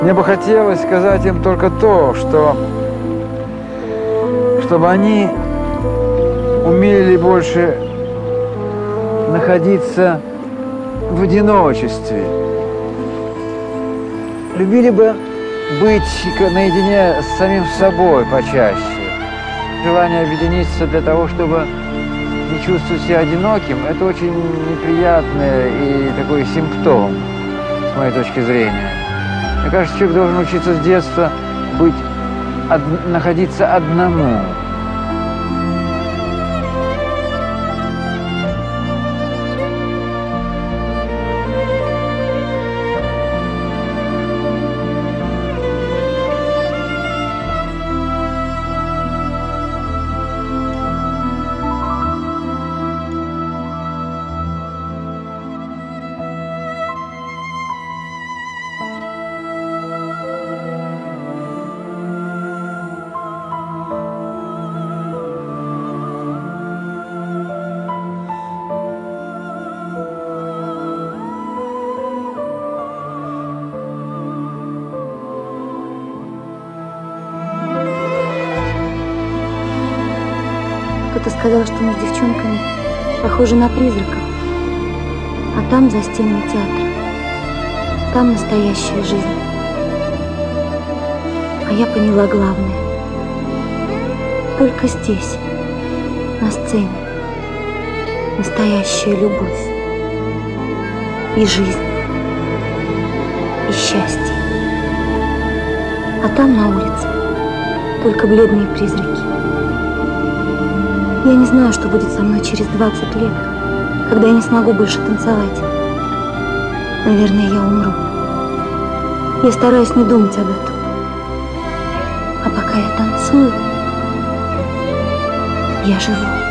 Мне бы хотелось сказать им только то, чтобы они умели больше находиться в одиночестве. Любили бы быть наедине с самим собой почаще. Желание объединиться для того, чтобы не чувствовать себя одиноким, это очень неприятный и такой симптом, с моей точки зрения. Мне кажется, человек должен учиться с детства находиться одному. Кто-то сказал, что мы с девчонками похожи на призраков. А там, за стенами театра, там настоящая жизнь. А я поняла главное. Только здесь, на сцене, настоящая любовь и жизнь, и счастье. А там, на улице, только бледные призраки. Я не знаю, что будет со мной через 20 лет, когда я не смогу больше танцевать. Наверное, я умру. Я стараюсь не думать об этом. А пока я танцую, я живу.